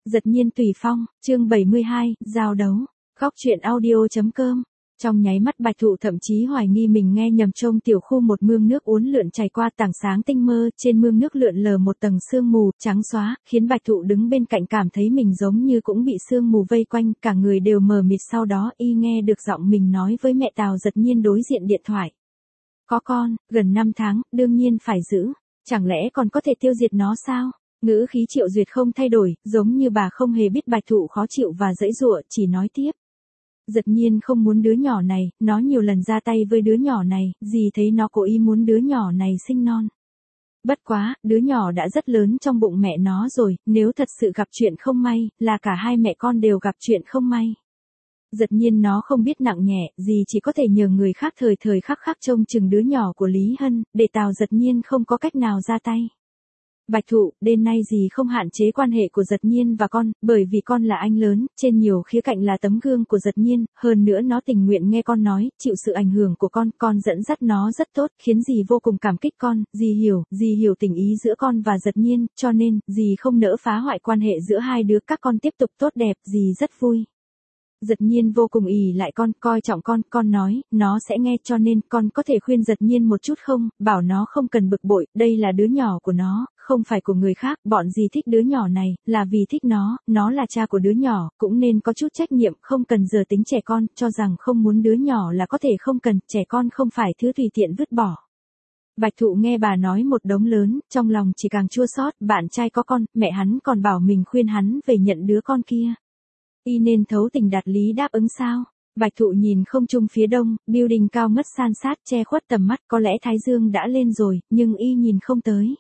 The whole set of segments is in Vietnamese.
Giật nhiên tùy phong, chương 72, giao đấu. Góc truyện audio.com. Trong nháy mắt Bạch Thụ thậm chí hoài nghi mình nghe nhầm, trông tiểu khu một mương nước uốn lượn chảy qua tảng sáng tinh mơ, trên mương nước lượn lờ một tầng sương mù trắng xóa, khiến Bạch Thụ đứng bên cạnh cảm thấy mình giống như cũng bị sương mù vây quanh, cả người đều mờ mịt. Sau đó y nghe được giọng mình nói với mẹ Tào Giật Nhiên đối diện điện thoại. Có con, gần 5 tháng, đương nhiên phải giữ, chẳng lẽ còn có thể tiêu diệt nó sao? Ngữ khí Triệu Duyệt không thay đổi, giống như bà không hề biết Bạch Thụ khó chịu và giãy giụa, chỉ nói tiếp. Giật Nhiên không muốn đứa nhỏ này, nó nhiều lần ra tay với đứa nhỏ này, dì thấy nó cố ý muốn đứa nhỏ này sinh non. Bất quá, đứa nhỏ đã rất lớn trong bụng mẹ nó rồi, nếu thật sự gặp chuyện không may, là cả hai mẹ con đều gặp chuyện không may. Giật Nhiên nó không biết nặng nhẹ, dì chỉ có thể nhờ người khác thời thời khắc khắc trông chừng đứa nhỏ của Lý Hân, để Tào Giật Nhiên không có cách nào ra tay. Bạch Thụ, đến nay dì không hạn chế quan hệ của Giật Nhiên và con, bởi vì con là anh lớn, trên nhiều khía cạnh là tấm gương của Giật Nhiên, hơn nữa nó tình nguyện nghe con nói, chịu sự ảnh hưởng của con dẫn dắt nó rất tốt, khiến dì vô cùng cảm kích con, dì hiểu tình ý giữa con và Giật Nhiên, cho nên, dì không nỡ phá hoại quan hệ giữa hai đứa các con tiếp tục tốt đẹp, dì rất vui. Giật Nhiên vô cùng ỷ lại con, coi trọng con nói, nó sẽ nghe, cho nên con có thể khuyên Giật Nhiên một chút không, bảo nó không cần bực bội, đây là đứa nhỏ của nó, không phải của người khác, bọn dì thích đứa nhỏ này, là vì thích nó là cha của đứa nhỏ, cũng nên có chút trách nhiệm, không cần giờ tính trẻ con, cho rằng không muốn đứa nhỏ là có thể không cần, trẻ con không phải thứ tùy tiện vứt bỏ. Bạch Thụ nghe bà nói một đống lớn, trong lòng chỉ càng chua xót, bạn trai có con, mẹ hắn còn bảo mình khuyên hắn về nhận đứa con kia. Y nên thấu tình đạt lý đáp ứng sao? Bạch Thụ nhìn không trung phía đông, building cao ngất san sát che khuất tầm mắt, có lẽ Thái Dương đã lên rồi, nhưng y nhìn không tới.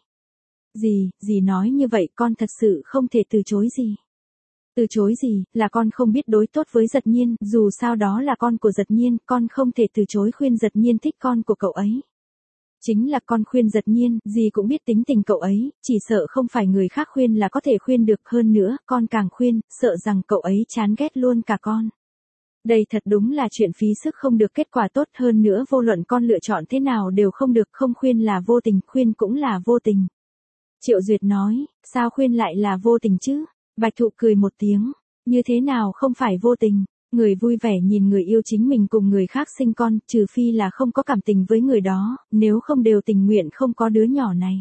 Dì nói như vậy con thật sự không thể từ chối gì. Từ chối gì, là con không biết đối tốt với Giật Nhiên, dù sao đó là con của Giật Nhiên, con không thể từ chối khuyên Giật Nhiên thích con của cậu ấy. Chính là con khuyên Giật Nhiên, dì cũng biết tính tình cậu ấy, chỉ sợ không phải người khác khuyên là có thể khuyên được, hơn nữa, con càng khuyên, sợ rằng cậu ấy chán ghét luôn cả con. Đây thật đúng là chuyện phí sức không được kết quả tốt, hơn nữa vô luận con lựa chọn thế nào đều không được, không khuyên là vô tình, khuyên cũng là vô tình. Triệu Duyệt nói, sao khuyên lại là vô tình chứ? Bạch Thụ cười một tiếng, như thế nào không phải vô tình? Người vui vẻ nhìn người yêu chính mình cùng người khác sinh con, trừ phi là không có cảm tình với người đó, nếu không đều tình nguyện không có đứa nhỏ này.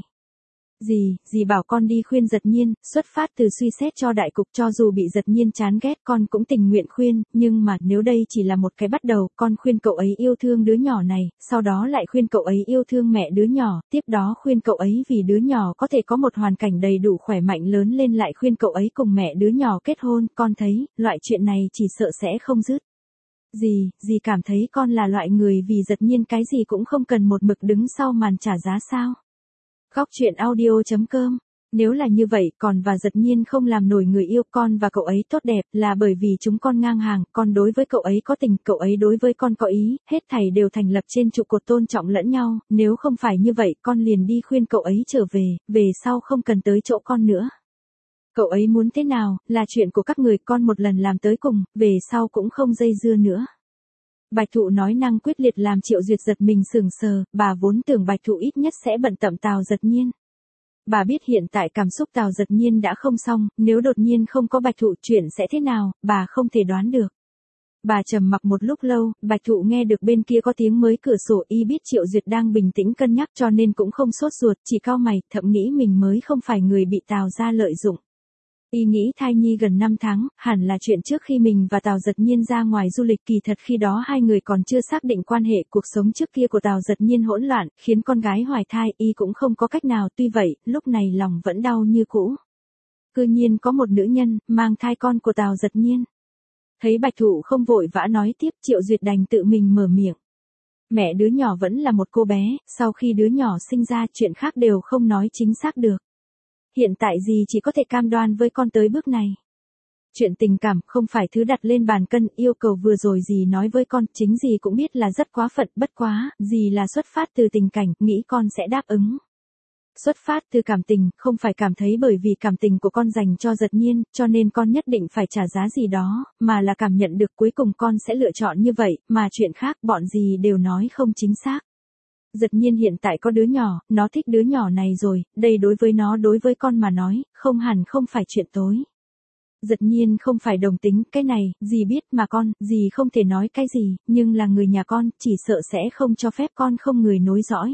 Dì bảo con đi khuyên Giật Nhiên, xuất phát từ suy xét cho đại cục, cho dù bị Giật Nhiên chán ghét con cũng tình nguyện khuyên, nhưng mà nếu đây chỉ là một cái bắt đầu, con khuyên cậu ấy yêu thương đứa nhỏ này, sau đó lại khuyên cậu ấy yêu thương mẹ đứa nhỏ, tiếp đó khuyên cậu ấy vì đứa nhỏ có thể có một hoàn cảnh đầy đủ khỏe mạnh lớn lên, lại khuyên cậu ấy cùng mẹ đứa nhỏ kết hôn, con thấy, loại chuyện này chỉ sợ sẽ không dứt. Dì cảm thấy con là loại người vì Giật Nhiên cái gì cũng không cần một mực đứng sau màn trả giá sao? Góc truyện audio.com. Nếu là như vậy, con và Giật Nhiên không làm nổi người yêu, con và cậu ấy tốt đẹp, là bởi vì chúng con ngang hàng, con đối với cậu ấy có tình, cậu ấy đối với con có ý, hết thảy đều thành lập trên trụ cột tôn trọng lẫn nhau, nếu không phải như vậy, con liền đi khuyên cậu ấy trở về sau không cần tới chỗ con nữa. Cậu ấy muốn thế nào, là chuyện của các người, con một lần làm tới cùng, về sau cũng không dây dưa nữa. Bạch Thụ nói năng quyết liệt làm Triệu Duyệt giật mình sững sờ, bà vốn tưởng Bạch Thụ ít nhất sẽ bận tâm Tào Giật Nhiên. Bà biết hiện tại cảm xúc Tào Giật Nhiên đã không xong, nếu đột nhiên không có Bạch Thụ chuyện sẽ thế nào, bà không thể đoán được. Bà trầm mặc một lúc lâu, Bạch Thụ nghe được bên kia có tiếng mới cửa sổ, y biết Triệu Duyệt đang bình tĩnh cân nhắc cho nên cũng không sốt ruột, chỉ cau mày, thậm nghĩ mình mới không phải người bị Tào gia lợi dụng. Y nghĩ thai nhi gần 5 tháng, hẳn là chuyện trước khi mình và Tào Giật Nhiên ra ngoài du lịch, kỳ thật khi đó hai người còn chưa xác định quan hệ, cuộc sống trước kia của Tào Giật Nhiên hỗn loạn, khiến con gái hoài thai, y cũng không có cách nào, tuy vậy, lúc này lòng vẫn đau như cũ. Cư nhiên có một nữ nhân, mang thai con của Tào Giật Nhiên. Thấy Bạch Thụ không vội vã nói tiếp, Triệu Duyệt đành tự mình mở miệng. Mẹ đứa nhỏ vẫn là một cô bé, sau khi đứa nhỏ sinh ra chuyện khác đều không nói chính xác được. Hiện tại dì chỉ có thể cam đoan với con tới bước này. Chuyện tình cảm không phải thứ đặt lên bàn cân, yêu cầu vừa rồi dì nói với con, chính dì cũng biết là rất quá phận, bất quá, dì là xuất phát từ tình cảnh, nghĩ con sẽ đáp ứng. Xuất phát từ cảm tình, không phải cảm thấy bởi vì cảm tình của con dành cho Giật Nhiên, cho nên con nhất định phải trả giá gì đó, mà là cảm nhận được cuối cùng con sẽ lựa chọn như vậy, mà chuyện khác bọn dì đều nói không chính xác. Giật Nhiên hiện tại có đứa nhỏ, nó thích đứa nhỏ này rồi, đây đối với nó đối với con mà nói, không hẳn không phải chuyện tối. Giật nhiên không phải đồng tính, cái này, dì biết mà con, dì không thể nói cái gì, nhưng là người nhà con, chỉ sợ sẽ không cho phép con không người nối dõi.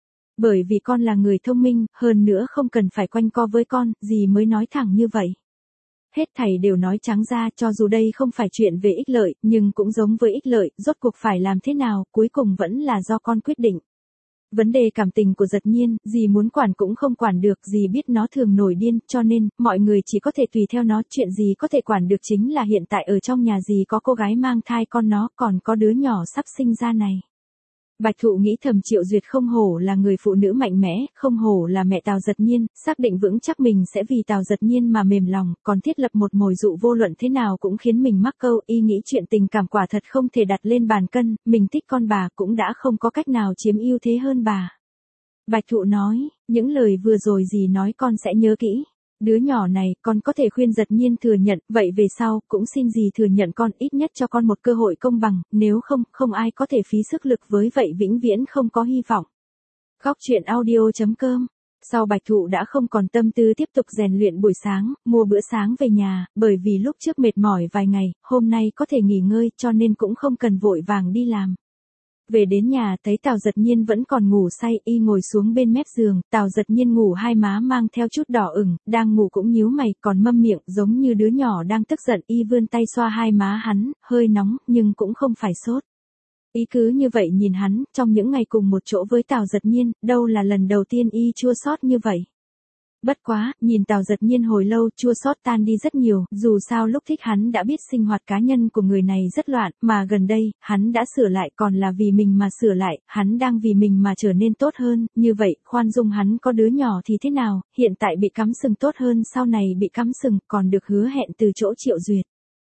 Bởi vì con là người thông minh, hơn nữa không cần phải quanh co với con, dì mới nói thẳng như vậy. Hết thảy đều nói trắng ra, cho dù đây không phải chuyện về ích lợi, nhưng cũng giống với ích lợi, rốt cuộc phải làm thế nào, cuối cùng vẫn là do con quyết định. Vấn đề cảm tình của Giật Nhiên, dì muốn quản cũng không quản được, dì biết nó thường nổi điên, cho nên, mọi người chỉ có thể tùy theo nó, chuyện gì có thể quản được chính là hiện tại ở trong nhà dì có cô gái mang thai con nó, còn có đứa nhỏ sắp sinh ra này. Bạch Thụ nghĩ thầm Triệu Duyệt không hổ là người phụ nữ mạnh mẽ, không hổ là mẹ Tào Giật Nhiên, xác định vững chắc mình sẽ vì Tào Giật Nhiên mà mềm lòng, còn thiết lập một mồi dụ vô luận thế nào cũng khiến mình mắc câu, y nghĩ chuyện tình cảm quả thật không thể đặt lên bàn cân, mình thích con bà cũng đã không có cách nào chiếm ưu thế hơn bà. Bạch Thụ nói, những lời vừa rồi dì nói con sẽ nhớ kỹ. Đứa nhỏ này, con có thể khuyên Giật Nhiên thừa nhận, vậy về sau, cũng xin dì thừa nhận con, ít nhất cho con một cơ hội công bằng, nếu không, không ai có thể phí sức lực với vậy vĩnh viễn không có hy vọng. Góc truyện audio.com. Sau Bạch Thụ đã không còn tâm tư tiếp tục rèn luyện buổi sáng, mua bữa sáng về nhà, bởi vì lúc trước mệt mỏi vài ngày, hôm nay có thể nghỉ ngơi cho nên cũng không cần vội vàng đi làm. Về đến nhà thấy Tào Giật Nhiên vẫn còn ngủ say, y ngồi xuống bên mép giường, Tào Giật Nhiên ngủ hai má mang theo chút đỏ ửng, đang ngủ cũng nhíu mày, còn mâm miệng giống như đứa nhỏ đang tức giận, y vươn tay xoa hai má hắn, hơi nóng, nhưng cũng không phải sốt. Y cứ như vậy nhìn hắn, trong những ngày cùng một chỗ với Tào Giật Nhiên, đâu là lần đầu tiên y chua xót như vậy. Bất quá, nhìn Tào Giật Nhiên hồi lâu chua xót tan đi rất nhiều, dù sao lúc thích hắn đã biết sinh hoạt cá nhân của người này rất loạn, mà gần đây, hắn đã sửa lại còn là vì mình mà sửa lại, hắn đang vì mình mà trở nên tốt hơn, như vậy, khoan dung hắn có đứa nhỏ thì thế nào, hiện tại bị cắm sừng tốt hơn sau này bị cắm sừng còn được hứa hẹn từ chỗ Triệu Duyệt.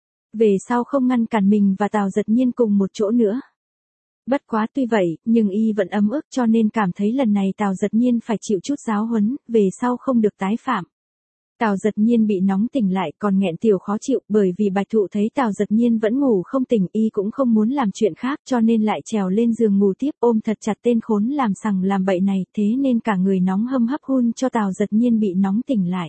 Về sau không ngăn cản mình và Tào Giật Nhiên cùng một chỗ nữa. Bất quá tuy vậy, nhưng y vẫn ấm ức cho nên cảm thấy lần này Tào Giật Nhiên phải chịu chút giáo huấn, về sau không được tái phạm. Tào Giật Nhiên bị nóng tỉnh lại còn nghẹn tiểu khó chịu bởi vì Bạch Thụ thấy Tào Giật Nhiên vẫn ngủ không tỉnh y cũng không muốn làm chuyện khác cho nên lại trèo lên giường ngủ tiếp ôm thật chặt tên khốn làm sằng làm bậy này thế nên cả người nóng hâm hấp hun cho Tào Giật Nhiên bị nóng tỉnh lại.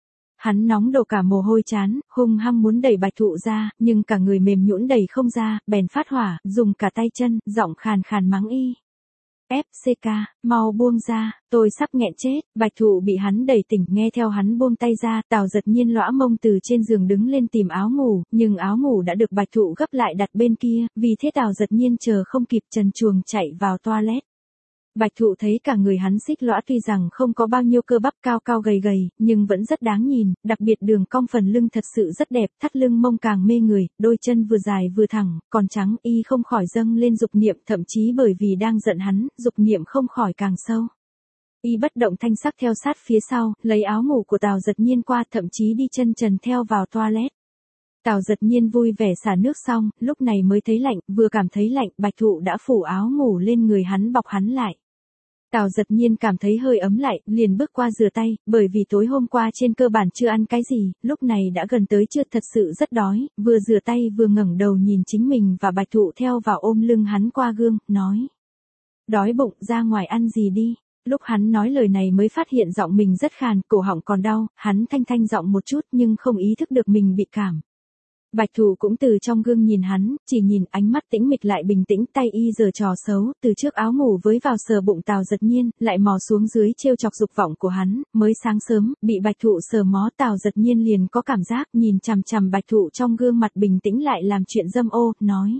Hắn nóng đổ cả mồ hôi chán, hung hăng muốn đẩy Bạch Thụ ra, nhưng cả người mềm nhũn đẩy không ra, bèn phát hỏa, dùng cả tay chân, giọng khàn khàn mắng y. FCK, mau buông ra, tôi sắp nghẹn chết, Bạch Thụ bị hắn đẩy tỉnh nghe theo hắn buông tay ra, Tào Giật Nhiên lõa mông từ trên giường đứng lên tìm áo ngủ, nhưng áo ngủ đã được Bạch Thụ gấp lại đặt bên kia, vì thế Tào Giật Nhiên chờ không kịp trần truồng chạy vào toilet. Bạch Thụ thấy cả người hắn xích lõa tuy rằng không có bao nhiêu cơ bắp cao cao gầy gầy, nhưng vẫn rất đáng nhìn, đặc biệt đường cong phần lưng thật sự rất đẹp, thắt lưng mông càng mê người, đôi chân vừa dài vừa thẳng, còn trắng y không khỏi dâng lên dục niệm, thậm chí bởi vì đang giận hắn, dục niệm không khỏi càng sâu. Y bất động thanh sắc theo sát phía sau, lấy áo ngủ của Tào Giật Nhiên qua, thậm chí đi chân trần theo vào toilet. Tào Giật Nhiên vui vẻ xả nước xong, lúc này mới thấy lạnh, vừa cảm thấy lạnh, Bạch Thụ đã phủ áo ngủ lên người hắn bọc hắn lại. Tào Giật Nhiên cảm thấy hơi ấm lại, liền bước qua rửa tay, bởi vì tối hôm qua trên cơ bản chưa ăn cái gì, lúc này đã gần tới trưa thật sự rất đói, vừa rửa tay vừa ngẩng đầu nhìn chính mình và Bạch Thụ theo vào ôm lưng hắn qua gương, nói. Đói bụng, ra ngoài ăn gì đi. Lúc hắn nói lời này mới phát hiện giọng mình rất khàn, cổ họng còn đau, hắn thanh thanh giọng một chút nhưng không ý thức được mình bị cảm. Bạch Thụ cũng từ trong gương nhìn hắn, chỉ nhìn ánh mắt tĩnh mịch lại bình tĩnh, tay y giở trò xấu, từ trước áo ngủ với vào sờ bụng Tào Giật Nhiên, lại mò xuống dưới trêu chọc dục vọng của hắn, mới sáng sớm, bị Bạch Thụ sờ mó Tào Giật Nhiên liền có cảm giác, nhìn chằm chằm Bạch Thụ trong gương mặt bình tĩnh lại làm chuyện dâm ô, nói.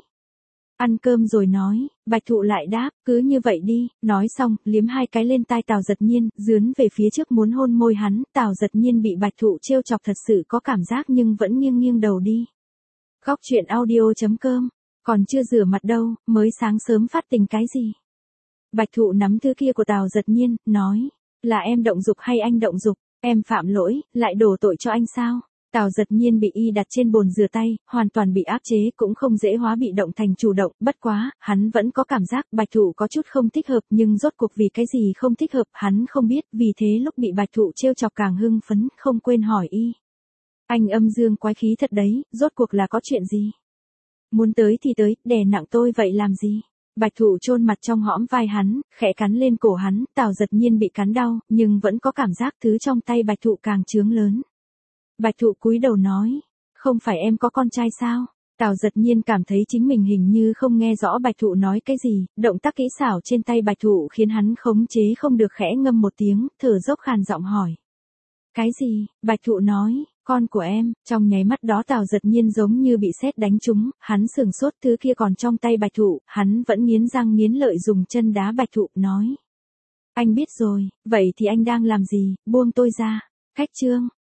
Ăn cơm rồi nói, Bạch Thụ lại đáp, cứ như vậy đi, nói xong, liếm hai cái lên tai Tào Giật Nhiên, dướn về phía trước muốn hôn môi hắn, Tào Giật Nhiên bị Bạch Thụ trêu chọc thật sự có cảm giác nhưng vẫn nghiêng nghiêng đầu đi. Góc truyện audio.com, còn chưa rửa mặt đâu, mới sáng sớm phát tình cái gì. Bạch Thụ nắm thứ kia của Tào Giật Nhiên, nói, là em động dục hay anh động dục, em phạm lỗi, lại đổ tội cho anh sao. Tào Giật Nhiên bị y đặt trên bồn rửa tay, hoàn toàn bị áp chế cũng không dễ hóa bị động thành chủ động, bất quá, hắn vẫn có cảm giác Bạch Thụ có chút không thích hợp nhưng rốt cuộc vì cái gì không thích hợp hắn không biết, vì thế lúc bị Bạch Thụ trêu chọc càng hưng phấn, không quên hỏi y. Anh âm dương quái khí thật đấy, rốt cuộc là có chuyện gì? Muốn tới thì tới, đè nặng tôi vậy làm gì? Bạch Thụ chôn mặt trong hõm vai hắn, khẽ cắn lên cổ hắn, Tào Giật Nhiên bị cắn đau, nhưng vẫn có cảm giác thứ trong tay Bạch Thụ càng trướng lớn. Bạch Thụ cúi đầu nói, Không phải em có con trai sao? Tào Giật Nhiên cảm thấy chính mình hình như không nghe rõ Bạch Thụ nói cái gì, động tác kỹ xảo trên tay Bạch Thụ khiến hắn khống chế không được khẽ ngâm một tiếng, thở dốc khàn giọng hỏi. Cái gì? Bạch Thụ nói, con của em, trong nháy mắt đó Tào Giật Nhiên giống như bị sét đánh trúng, hắn sửng sốt thứ kia còn trong tay Bạch Thụ, hắn vẫn nghiến răng nghiến lợi dùng chân đá Bạch Thụ, nói. Anh biết rồi, vậy thì anh đang làm gì, buông tôi ra. Khách trương,